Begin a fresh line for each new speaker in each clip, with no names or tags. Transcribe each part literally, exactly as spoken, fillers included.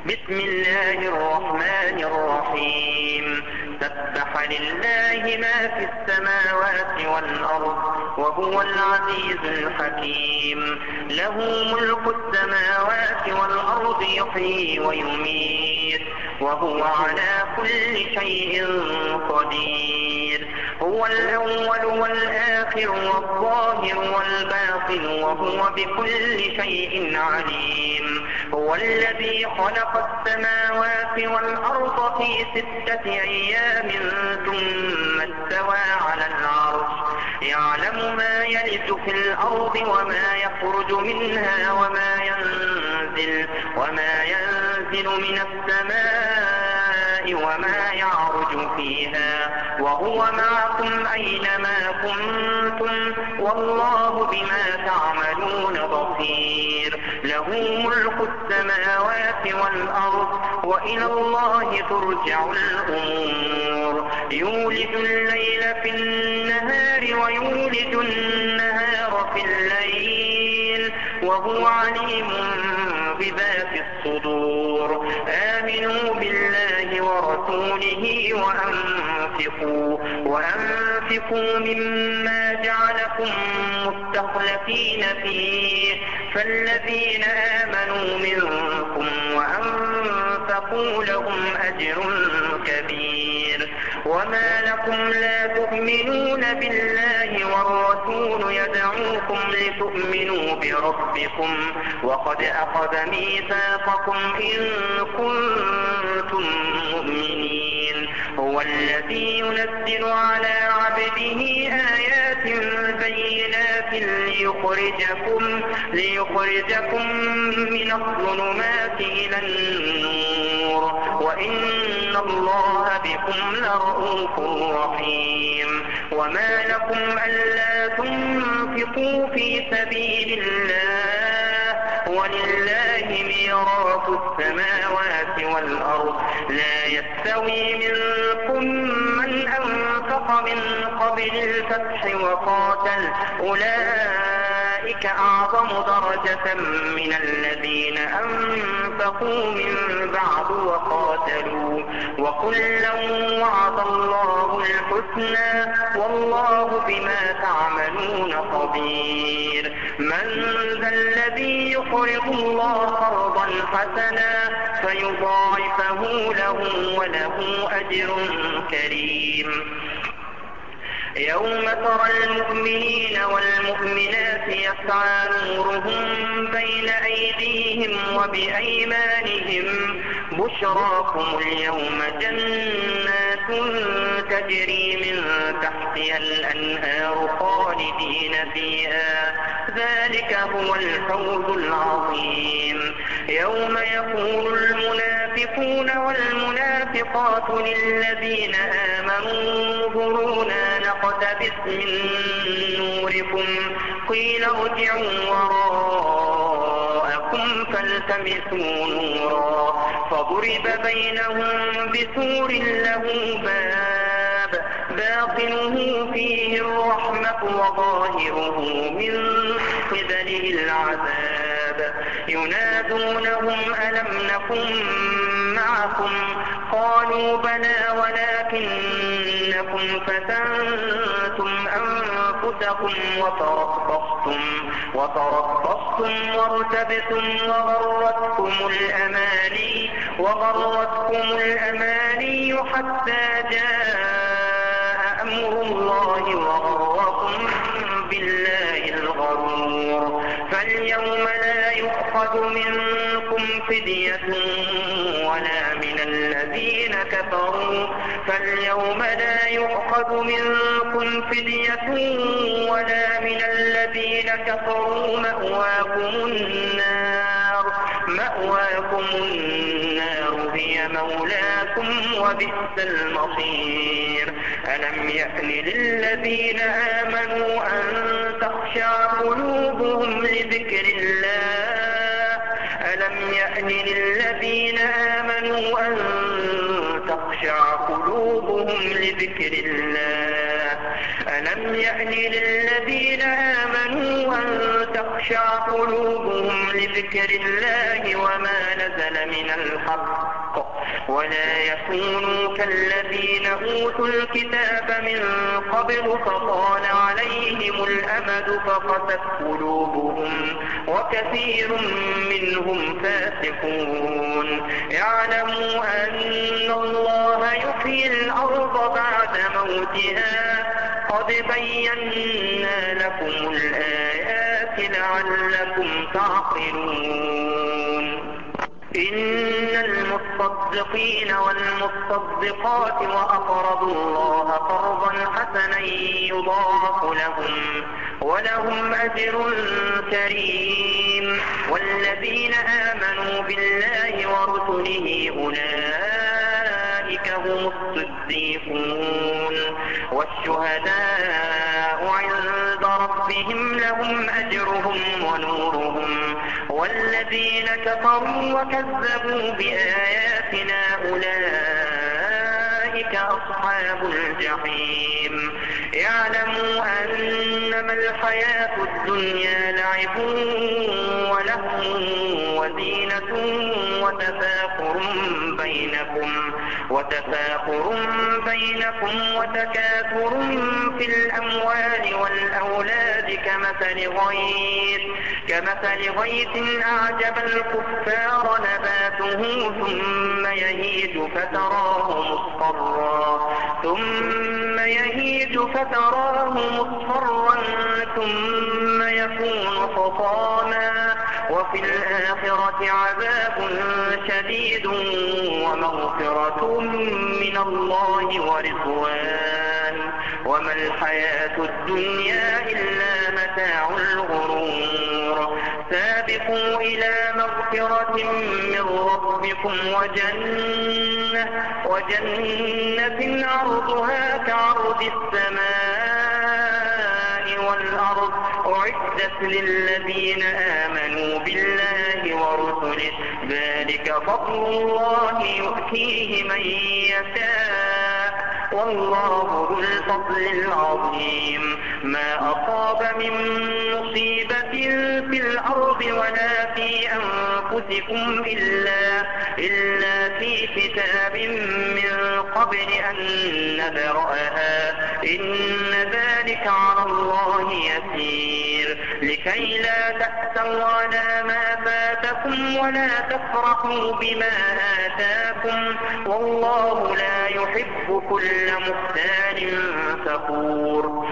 بسم الله الرحمن الرحيم سبح لله ما في السماوات والأرض وهو العزيز الحكيم له ملك السماوات والأرض يحيي ويميت وهو على كل شيء قدير هو الأول والآخر والظاهر والباطن وهو بكل شيء عليم هو الذي خلق السماوات والأرض في ستة أيام ثم استوى على العرش يعلم ما يلج في الأرض وما يخرج منها وما ينزل وما ينزل من السماء وما يعرج فيها وهو معكم أينما كنتم والله بما تعملون بصير له ملك السماوات والأرض وإلى الله ترجع الأمور يولج الليل في النهار ويولج النهار في الليل وهو عليم بذات الصدور آمنوا بالله ورسوله وأنفقوا وأنفقوا مما جعلكم مستخلفين فيه فالذين آمنوا منكم وأنفقوا لهم أجر كبير وما لكم لا تؤمنون بالله والرسول يدعوكم لتؤمنوا بربكم وقد أخذ ميثاقكم إن كنتم مؤمنين هو الذي ينزل على عبده آيات بينات ليخرجكم, ليخرجكم من الظلمات إلى النور وإن الله بكم لرؤوف رحيم وما لكم ألا تنفقوا في سبيل الله ولله ميراث السماوات والأرض لا يستوي منكم من أنفق من قبل الفتح وقاتل أولئك أعظم درجة من الذين أنفقوا من بعد وقاتلوا وكلا وعد الله الحسنى والله بما تعملون خبير من ذا الذي يقرض الله قرضا حسنا فيضاعفه له وله أجر كريم يوم ترى المؤمنين والمؤمنات يسعى نورهم بين أيديهم وبأيمانهم بشراكم اليوم جنات تجري من تحتها الأنهار خالدين فيها ذلك هو الفوز العظيم يوم يقول المنافقون والمنافقات للذين آمنوا انظرونا نقتبس من نوركم قيل ارجعوا وراءكم فالتمسوا نورا فضرب بينهم بسور له باب باطنه فيه الرحمة وظاهره من قبله العذاب ينادونهم ألم نكن معكم قالوا بلى ولكنكم فتنتم أنفسكم وتربصتم وتربصتم وارتبتم وغرتكم الأماني وغرتكم الأماني حتى جاء أمر الله وغركم بالله الغرور فاليوم لا يؤخذ منكم فدية ولا من الذين كفروا فاليوم لا يؤخذ منكم فدية ولا من الذين كفروا مأواكم النار مأواكم النار هي مولاكم وبئس المصير ألم يأن للذين آمنوا أن تخشع قلوبهم لذكر الله ألم يأن للذين آمنوا أن تخشع قلوبهم لذكر الله ألم يأن للذين آمنوا أن تخشع قلوبهم لذكر الله وما نزل من الحق ولا يكونوا كالذين أوتوا الكتاب من قبل فطال عليهم الأمد فقست قلوبهم وكثير منهم فاسقون. اعلموا أن الله يحيي الأرض بعد موتها قد بينا لكم الآيات لعلكم تعقلون. إن المصدقين والمصدقات وأقرضوا الله قرضا حسنا يضاعف لهم ولهم أجر كريم. والذين آمنوا بالله ورسله أولئك هم الصديقون والشهداء عند ربهم لهم أجرهم ونورهم. والذين كفروا وكذبوا بآياتنا أولئك أصحاب الجحيم. اعلموا أنما الحياة الدنيا لعب ولهو وزينة وتفاخر بينكم وتفاخر بينكم وتكاثر في الأموال والأولاد كمثل غيث كمثل غيث أعجب الكفار نباته ثم يهيج فتراه مصفرا ثم يهيج فتراه مصفرا ثم يكون حطاما وفي الآخرة عذاب شديد ومغفرة من الله ورضوان وما الحياة الدنيا إلا متاع الغرور. سابقوا إلى مغفرة من ربكم وجنة, وجنة عرضها كعرض السماء والأرض أعدت للذين آمنوا بالله ورسله ذلك فضل الله يؤتيه من يشاء والله ذو الفضل العظيم. ما أصاب من مصيبة في الأرض ولا في أنفسكم إلا, إلا في كتاب من قبل أن نبرأها إن ذلك على الله يسير. لكي لا تأسوا على ما فاتكم ولا تفرحوا بما آتاكم والله لا يحب كل مختال فخور.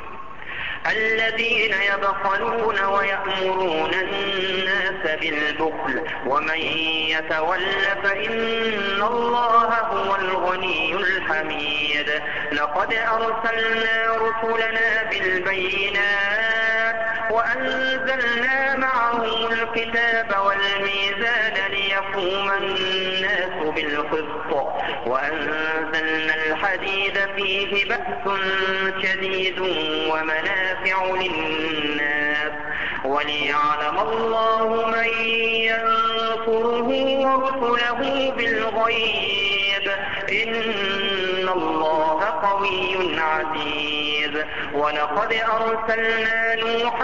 الذين يبخلون ويأمرون الناس بالبخل ومن يتول فإن الله هو الغني الحميد. لقد أرسلنا رسلنا بالبينات وأنزلنا معهم الكتاب والميزان ليقوم الناس بالقسط وأنزلنا الحديد فيه بأس شديد ومنافع للناس وليعلم الله من ينصره ورسله بالغيب إن الله قوي عزيز. ولقد أرسلنا نوحا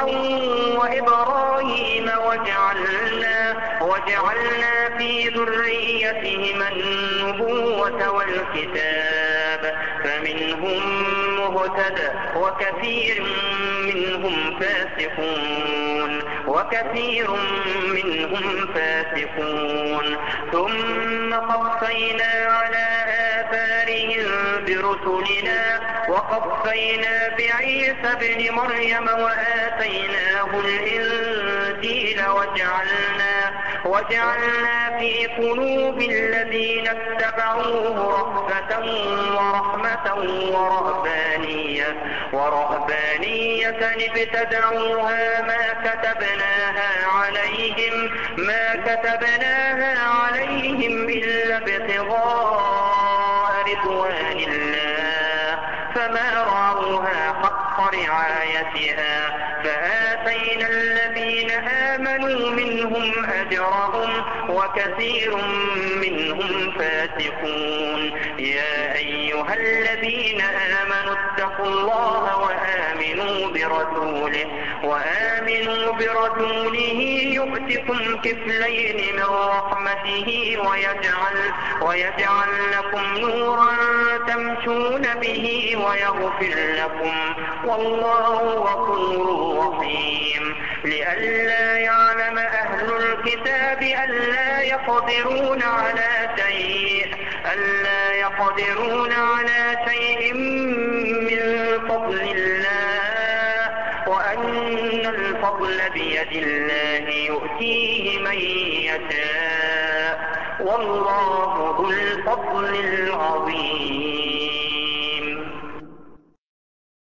وإبراهيم وجعلنا, وجعلنا في ذريتهما النبوة والكتاب فمنهم مهتد وكثير منهم فاسقون وكثير منهم فاسقون. ثم قفينا على آثارهم برسلنا وقفينا بعيسى ابن مريم وآتيناه الإنجيل وجعلنا, وجعلنا في قلوب الذين اتبعوه رأفة ورحمة ورهبانية, ورهبانية ابتدعوها ما كتبناها عليهم, ما كتبناها عليهم إلا ابتغاء رضوان الله فما رعوها حق رعايتها فآتينا الذين آمنوا منهم أجرهم وكثير منهم فاسقون. يا أيها الذين آمنوا اتقوا الله وآمنوا برسوله وآمنوا برسوله يؤتكم كفلين من رحمته ويجعل, ويجعل لكم نورا تمشون به ويغفر لكم والله غفور رحيم. لئلا يعلم أهل الكتاب ألا يقدرون على شيء ألا يقدرون على شيء من فضل الله وأن الفضل بيد الله يؤتيه من يشاء والله ذو الفضل العظيم.